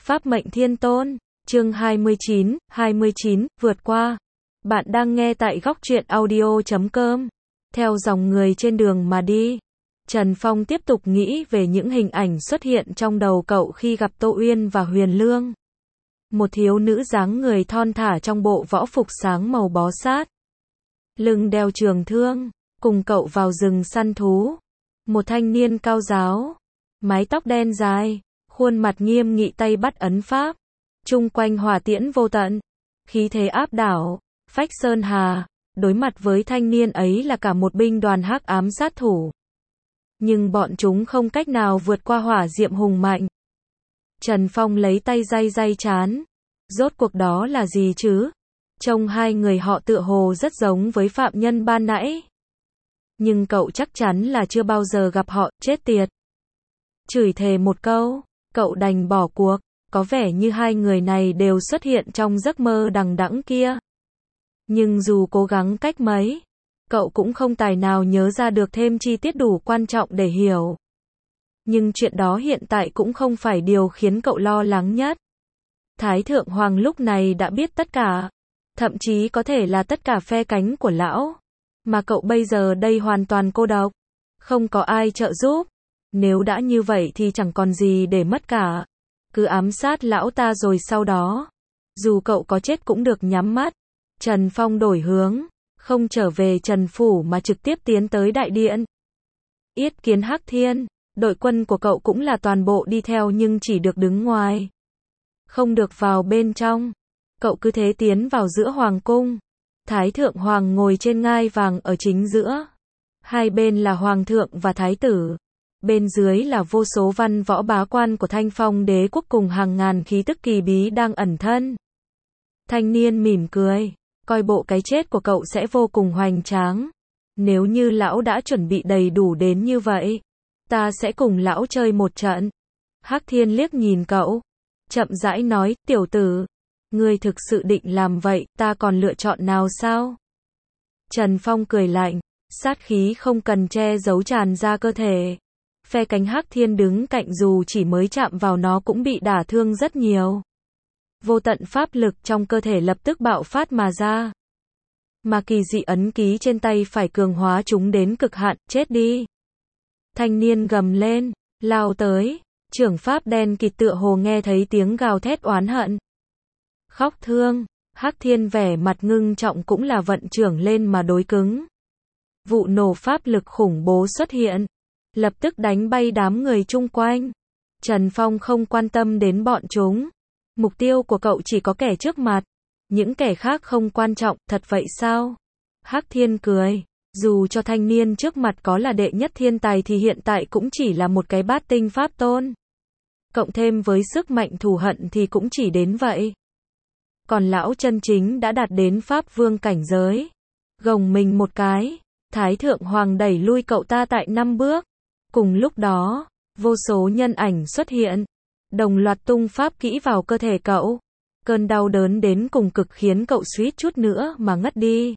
Pháp mệnh thiên tôn, chương 29, vượt qua. Bạn đang nghe tại góc truyện audio.com. Theo dòng người trên đường mà đi. Trần Phong tiếp tục nghĩ về những hình ảnh xuất hiện trong đầu cậu khi gặp Tô Uyên và Huyền Lương. Một thiếu nữ dáng người thon thả trong bộ võ phục sáng màu bó sát. Lưng đeo trường thương, cùng cậu vào rừng săn thú. Một thanh niên cao ráo, mái tóc đen dài, khuôn mặt nghiêm nghị tay bắt ấn pháp. Chung quanh hỏa tiễn vô tận, khí thế áp đảo, phách sơn hà. Đối mặt với thanh niên ấy là cả một binh đoàn hắc ám sát thủ. Nhưng bọn chúng không cách nào vượt qua hỏa diệm hùng mạnh. Trần Phong lấy tay day trán. Rốt cuộc đó là gì chứ? Trông hai người họ tựa hồ rất giống với phạm nhân ban nãy. Nhưng cậu chắc chắn là chưa bao giờ gặp họ, chết tiệt. Chửi thề một câu, cậu đành bỏ cuộc, có vẻ như hai người này đều xuất hiện trong giấc mơ đằng đẵng kia. Nhưng dù cố gắng cách mấy, cậu cũng không tài nào nhớ ra được thêm chi tiết đủ quan trọng để hiểu. Nhưng chuyện đó hiện tại cũng không phải điều khiến cậu lo lắng nhất. Thái Thượng Hoàng lúc này đã biết tất cả, thậm chí có thể là tất cả phe cánh của lão. Mà cậu bây giờ đây hoàn toàn cô độc, không có ai trợ giúp. Nếu đã như vậy thì chẳng còn gì để mất cả. Cứ ám sát lão ta rồi sau đó, dù cậu có chết cũng được nhắm mắt. Trần Phong đổi hướng, không trở về Trần Phủ mà trực tiếp tiến tới đại điện. Yết kiến Hắc Thiên, đội quân của cậu cũng là toàn bộ đi theo nhưng chỉ được đứng ngoài. Không được vào bên trong. Cậu cứ thế tiến vào giữa hoàng cung. Thái Thượng Hoàng ngồi trên ngai vàng ở chính giữa. Hai bên là Hoàng thượng và Thái tử. Bên dưới là vô số văn võ bá quan của Thanh Phong đế quốc cùng hàng ngàn khí tức kỳ bí đang ẩn thân. Thanh niên mỉm cười, coi bộ cái chết của cậu sẽ vô cùng hoành tráng. Nếu như lão đã chuẩn bị đầy đủ đến như vậy, ta sẽ cùng lão chơi một trận. Hắc Thiên liếc nhìn cậu, chậm rãi nói, tiểu tử, ngươi thực sự định làm vậy, ta còn lựa chọn nào sao? Trần Phong cười lạnh, sát khí không cần che giấu tràn ra cơ thể. Phe cánh Hắc Thiên đứng cạnh dù chỉ mới chạm vào nó cũng bị đả thương rất nhiều. Vô tận pháp lực trong cơ thể lập tức bạo phát mà ra. Mà kỳ dị ấn ký trên tay phải cường hóa chúng đến cực hạn, chết đi. Thanh niên gầm lên, lao tới, trưởng pháp đen kịt tựa hồ nghe thấy tiếng gào thét oán hận. Khóc thương, Hắc Thiên vẻ mặt ngưng trọng cũng là vận trưởng lên mà đối cứng. Vụ nổ pháp lực khủng bố xuất hiện, lập tức đánh bay đám người chung quanh. Trần Phong không quan tâm đến bọn chúng. Mục tiêu của cậu chỉ có kẻ trước mặt. Những kẻ khác không quan trọng, thật vậy sao? Hắc Thiên cười. Dù cho thanh niên trước mặt có là đệ nhất thiên tài thì hiện tại cũng chỉ là một cái bát tinh pháp tôn. Cộng thêm với sức mạnh thù hận thì cũng chỉ đến vậy. Còn lão chân chính đã đạt đến pháp vương cảnh giới. Gồng mình một cái, Thái Thượng Hoàng đẩy lui cậu ta tại 5 bước. Cùng lúc đó, vô số nhân ảnh xuất hiện, đồng loạt tung pháp kỹ vào cơ thể cậu. Cơn đau đớn đến cùng cực khiến cậu suýt chút nữa mà ngất đi.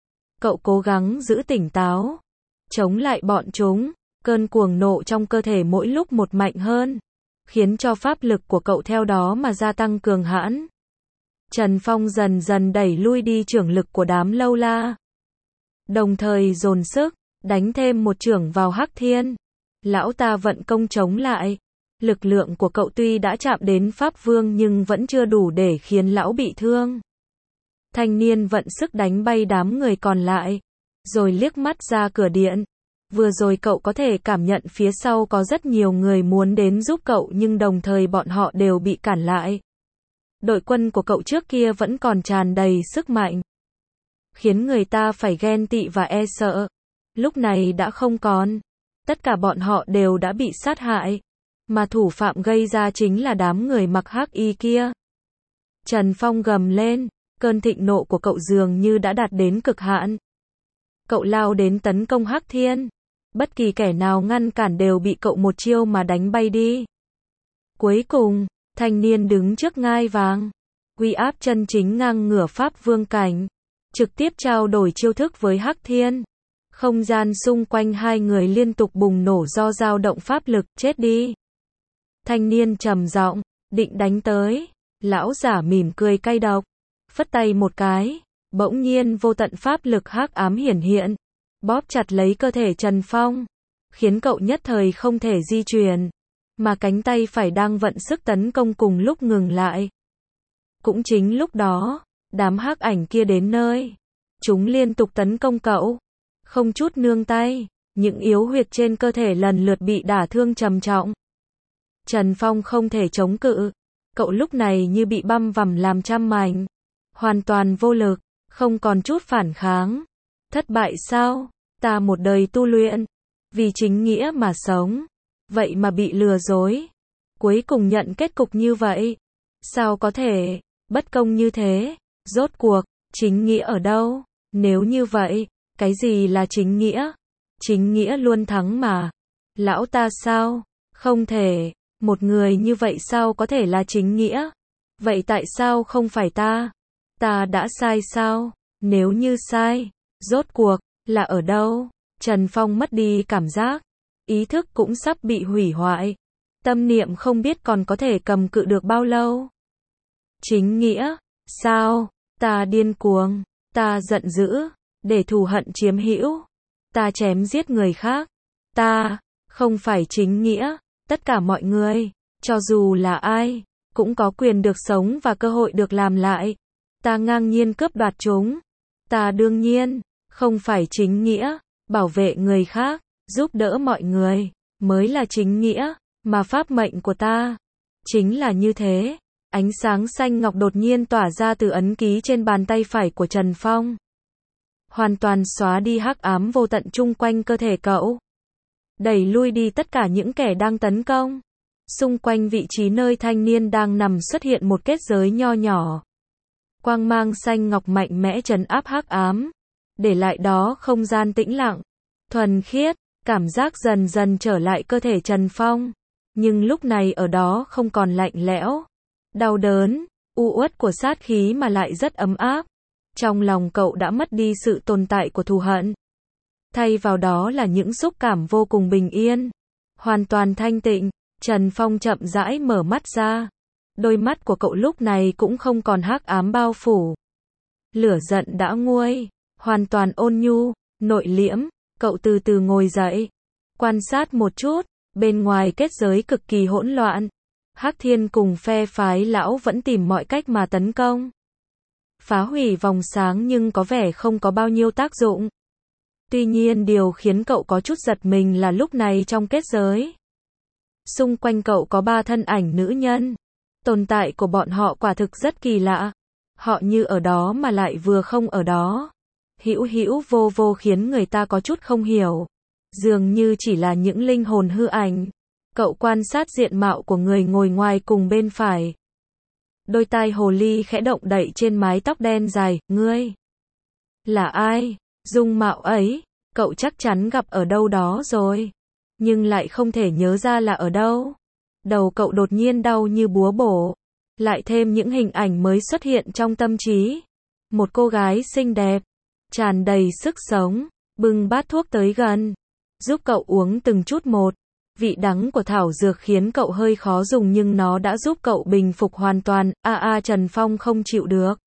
Cậu cố gắng giữ tỉnh táo, chống lại bọn chúng. Cơn cuồng nộ trong cơ thể mỗi lúc một mạnh hơn, khiến cho pháp lực của cậu theo đó mà gia tăng cường hãn. Trần Phong dần dần đẩy lui đi chưởng lực của đám lâu la. Đồng thời dồn sức, đánh thêm một chưởng vào Hắc Thiên. Lão ta vận công chống lại. Lực lượng của cậu tuy đã chạm đến Pháp Vương nhưng vẫn chưa đủ để khiến lão bị thương. Thanh niên vận sức đánh bay đám người còn lại, rồi liếc mắt ra cửa điện. Vừa rồi cậu có thể cảm nhận phía sau có rất nhiều người muốn đến giúp cậu nhưng đồng thời bọn họ đều bị cản lại. Đội quân của cậu trước kia vẫn còn tràn đầy sức mạnh, khiến người ta phải ghen tị và e sợ. Lúc này đã không còn. Tất cả bọn họ đều đã bị sát hại. Mà thủ phạm gây ra chính là đám người mặc hắc y kia. Trần Phong gầm lên, cơn thịnh nộ của cậu dường như đã đạt đến cực hạn. Cậu lao đến tấn công Hắc Thiên. Bất kỳ kẻ nào ngăn cản đều bị cậu một chiêu mà đánh bay đi. Cuối cùng, thanh niên đứng trước ngai vàng, uy áp chân chính ngang ngửa pháp vương cảnh, trực tiếp trao đổi chiêu thức với Hắc Thiên. Không gian xung quanh hai người liên tục bùng nổ do dao động pháp lực, chết đi. Thanh niên trầm giọng, định đánh tới. Lão giả mỉm cười cay độc, phất tay một cái, bỗng nhiên vô tận pháp lực hắc ám hiển hiện, bóp chặt lấy cơ thể Trần Phong, khiến cậu nhất thời không thể di chuyển, mà cánh tay phải đang vận sức tấn công cùng lúc ngừng lại. Cũng chính lúc đó, đám hắc ảnh kia đến nơi, chúng liên tục tấn công cậu, không chút nương tay, những yếu huyệt trên cơ thể lần lượt bị đả thương trầm trọng. Trần Phong không thể chống cự, cậu lúc này như bị băm vằm làm trăm mảnh, hoàn toàn vô lực, không còn chút phản kháng. Thất bại sao? Ta một đời tu luyện, vì chính nghĩa mà sống, vậy mà bị lừa dối, cuối cùng nhận kết cục như vậy. Sao có thể, bất công như thế, rốt cuộc, chính nghĩa ở đâu? Nếu như vậy, cái gì là chính nghĩa? Chính nghĩa luôn thắng mà. Lão ta sao? Không thể, một người như vậy sao có thể là chính nghĩa? Vậy tại sao không phải ta? Ta đã sai sao? Nếu như sai, rốt cuộc, là ở đâu? Trần Phong mất đi cảm giác, ý thức cũng sắp bị hủy hoại, tâm niệm không biết còn có thể cầm cự được bao lâu. Chính nghĩa, sao? Ta điên cuồng, ta giận dữ, để thù hận chiếm hữu, ta chém giết người khác, ta, không phải chính nghĩa, tất cả mọi người, cho dù là ai, cũng có quyền được sống và cơ hội được làm lại. Ta ngang nhiên cướp đoạt chúng, ta đương nhiên, không phải chính nghĩa, bảo vệ người khác, giúp đỡ mọi người, mới là chính nghĩa, mà pháp mệnh của ta, chính là như thế. Ánh sáng xanh ngọc đột nhiên tỏa ra từ ấn ký trên bàn tay phải của Trần Phong, hoàn toàn xóa đi hắc ám vô tận chung quanh cơ thể cậu, đẩy lui đi tất cả những kẻ đang tấn công. Xung quanh vị trí nơi thanh niên đang nằm xuất hiện một kết giới nho nhỏ. Quang mang xanh ngọc mạnh mẽ trấn áp hắc ám, để lại đó không gian tĩnh lặng, thuần khiết, cảm giác dần dần trở lại cơ thể Trần Phong. Nhưng lúc này ở đó không còn lạnh lẽo, đau đớn, u uất của sát khí mà lại rất ấm áp. Trong lòng cậu đã mất đi sự tồn tại của thù hận. Thay vào đó là những xúc cảm vô cùng bình yên, hoàn toàn thanh tịnh. Trần Phong chậm rãi mở mắt ra. Đôi mắt của cậu lúc này cũng không còn hắc ám bao phủ. Lửa giận đã nguôi, hoàn toàn ôn nhu, nội liễm. Cậu từ từ ngồi dậy, quan sát một chút, bên ngoài kết giới cực kỳ hỗn loạn. Hắc Thiên cùng phe phái lão vẫn tìm mọi cách mà tấn công, phá hủy vòng sáng nhưng có vẻ không có bao nhiêu tác dụng. Tuy nhiên điều khiến cậu có chút giật mình là lúc này trong kết giới, xung quanh cậu có 3 thân ảnh nữ nhân. Tồn tại của bọn họ quả thực rất kỳ lạ. Họ như ở đó mà lại vừa không ở đó. Hữu hữu vô vô khiến người ta có chút không hiểu. Dường như chỉ là những linh hồn hư ảnh. Cậu quan sát diện mạo của người ngồi ngoài cùng bên phải. Đôi tai hồ ly khẽ động đậy trên mái tóc đen dài. Ngươi là ai? Dung mạo ấy, cậu chắc chắn gặp ở đâu đó rồi, nhưng lại không thể nhớ ra là ở đâu. Đầu cậu đột nhiên đau như búa bổ. Lại thêm những hình ảnh mới xuất hiện trong tâm trí. Một cô gái xinh đẹp, tràn đầy sức sống, bưng bát thuốc tới gần, giúp cậu uống từng chút một. Vị đắng của thảo dược khiến cậu hơi khó dùng nhưng nó đã giúp cậu bình phục hoàn toàn. Trần Phong không chịu được,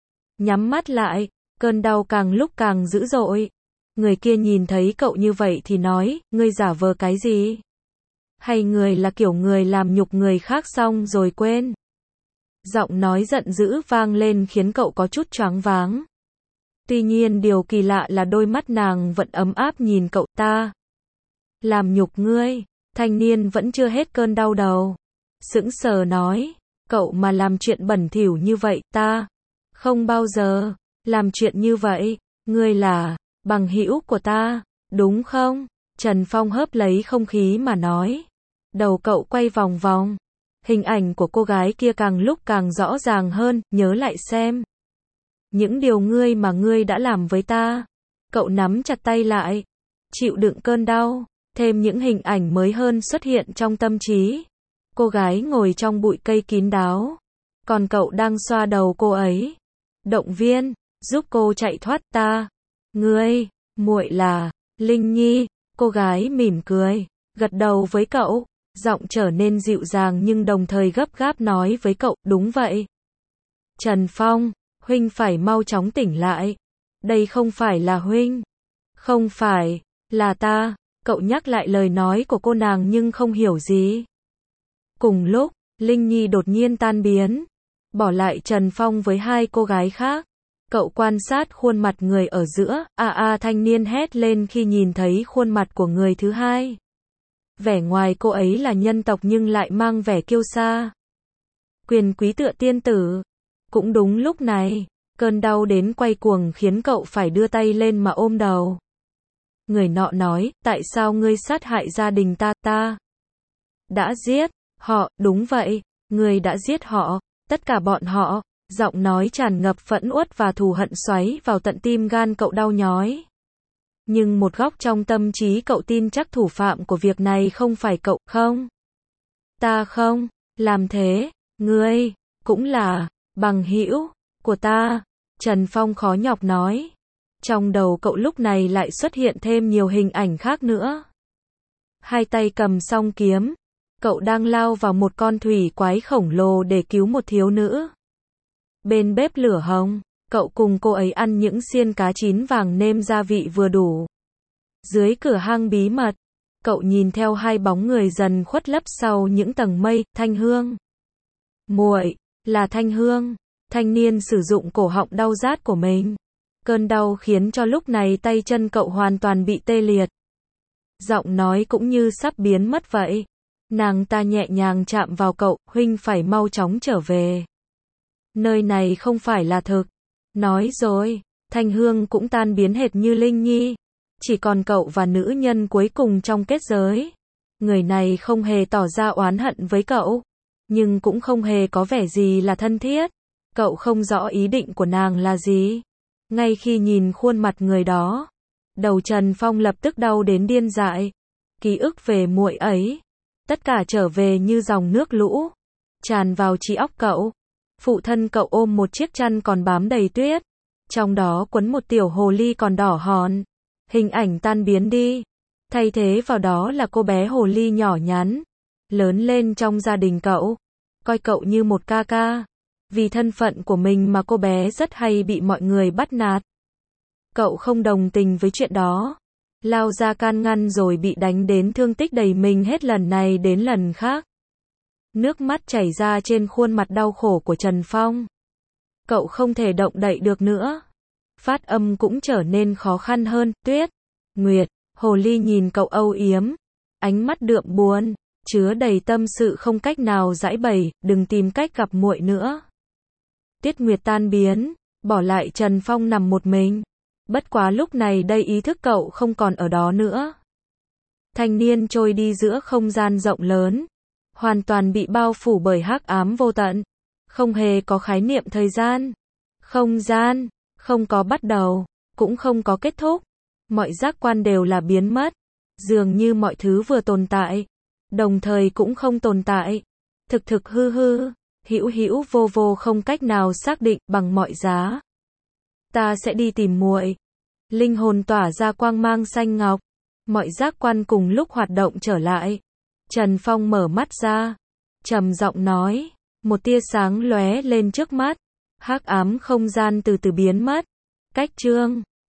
nhắm mắt lại, cơn đau càng lúc càng dữ dội. Người kia nhìn thấy cậu như vậy thì nói, ngươi giả vờ cái gì? Hay người là kiểu người làm nhục người khác xong rồi quên? Giọng nói giận dữ vang lên khiến cậu có chút choáng váng. Tuy nhiên điều kỳ lạ là đôi mắt nàng vẫn ấm áp nhìn cậu. Ta làm nhục ngươi? Thanh niên vẫn chưa hết cơn đau đầu, sững sờ nói, cậu mà làm chuyện bẩn thỉu như vậy, ta không bao giờ làm chuyện như vậy. Ngươi là bằng hữu của ta, đúng không? Trần Phong hớp lấy không khí mà nói. Đầu cậu quay vòng vòng. Hình ảnh của cô gái kia càng lúc càng rõ ràng hơn. Nhớ lại xem những điều ngươi đã làm với ta. Cậu nắm chặt tay lại, chịu đựng cơn đau. Thêm những hình ảnh mới hơn xuất hiện trong tâm trí. Cô gái ngồi trong bụi cây kín đáo, còn cậu đang xoa đầu cô ấy, động viên, giúp cô chạy thoát. Ngươi, muội là Linh Nhi. Cô gái mỉm cười, gật đầu với cậu, Giọng trở nên dịu dàng nhưng đồng thời gấp gáp nói với cậu, đúng vậy. Trần Phong, huynh phải mau chóng tỉnh lại. Đây không phải là huynh. Không phải, là ta. Cậu nhắc lại lời nói của cô nàng nhưng không hiểu gì. Cùng lúc, Linh Nhi đột nhiên tan biến, bỏ lại Trần Phong với hai cô gái khác. Cậu quan sát khuôn mặt người ở giữa, thanh niên hét lên khi nhìn thấy khuôn mặt của người thứ hai. Vẻ ngoài cô ấy là nhân tộc nhưng lại mang vẻ kiêu sa. Quyền quý tựa tiên tử. Cũng đúng lúc này, cơn đau đến quay cuồng khiến cậu phải đưa tay lên mà ôm đầu. Người nọ nói, tại sao ngươi sát hại gia đình ta? Đã giết họ, đúng vậy, ngươi đã giết họ, tất cả bọn họ. Giọng nói tràn ngập phẫn uất và thù hận xoáy vào tận tim gan cậu đau nhói. Nhưng một góc trong tâm trí cậu tin chắc thủ phạm của việc này không phải cậu, không? Ta không làm thế, ngươi cũng là bằng hữu của ta. Trần Phong khó nhọc nói. Trong đầu cậu lúc này lại xuất hiện thêm nhiều hình ảnh khác nữa. Hai tay cầm song kiếm, cậu đang lao vào một con thủy quái khổng lồ để cứu một thiếu nữ. Bên bếp lửa hồng, cậu cùng cô ấy ăn những xiên cá chín vàng nêm gia vị vừa đủ. Dưới cửa hang bí mật, cậu nhìn theo hai bóng người dần khuất lấp sau những tầng mây. Thanh Hương. Muội, là Thanh Hương. Thanh niên sử dụng cổ họng đau rát của mình. Cơn đau khiến cho lúc này tay chân cậu hoàn toàn bị tê liệt. Giọng nói cũng như sắp biến mất vậy. Nàng ta nhẹ nhàng chạm vào cậu, huynh phải mau chóng trở về. Nơi này không phải là thực. Nói rồi, Thanh Hương cũng tan biến hệt như Linh Nhi. Chỉ còn cậu và nữ nhân cuối cùng trong kết giới. Người này không hề tỏ ra oán hận với cậu, nhưng cũng không hề có vẻ gì là thân thiết. Cậu không rõ ý định của nàng là gì. Ngay khi nhìn khuôn mặt người đó, đầu Trần Phong lập tức đau đến điên dại. Ký ức về muội ấy, tất cả trở về như dòng nước lũ, tràn vào trí óc cậu. Phụ thân cậu ôm một chiếc chăn còn bám đầy tuyết, trong đó quấn một tiểu hồ ly còn đỏ hòn. Hình ảnh tan biến đi, thay thế vào đó là cô bé hồ ly nhỏ nhắn, lớn lên trong gia đình cậu, coi cậu như một ca ca. Vì thân phận của mình mà cô bé rất hay bị mọi người bắt nạt. Cậu không đồng tình với chuyện đó, lao ra can ngăn rồi bị đánh đến thương tích đầy mình hết lần này đến lần khác. Nước mắt chảy ra trên khuôn mặt đau khổ của Trần Phong. Cậu không thể động đậy được nữa. Phát âm cũng trở nên khó khăn hơn. Tuyết, Nguyệt, hồ ly nhìn cậu âu yếm, ánh mắt đượm buồn, chứa đầy tâm sự không cách nào giãi bày, đừng tìm cách gặp muội nữa. Tiết Nguyệt tan biến, bỏ lại Trần Phong nằm một mình. Bất quá lúc này đây ý thức cậu không còn ở đó nữa. Thanh niên trôi đi giữa không gian rộng lớn, hoàn toàn bị bao phủ bởi hắc ám vô tận, không hề có khái niệm thời gian, không gian, không có bắt đầu, cũng không có kết thúc. Mọi giác quan đều là biến mất, dường như mọi thứ vừa tồn tại, đồng thời cũng không tồn tại. Thực hư hư, hữu hữu vô vô, không cách nào xác định bằng mọi giá. Ta sẽ đi tìm muội. Linh hồn tỏa ra quang mang xanh ngọc, mọi giác quan cùng lúc hoạt động trở lại. Trần Phong mở mắt ra, trầm giọng nói, một tia sáng lóe lên trước mắt, hắc ám không gian từ từ biến mất. Cách chương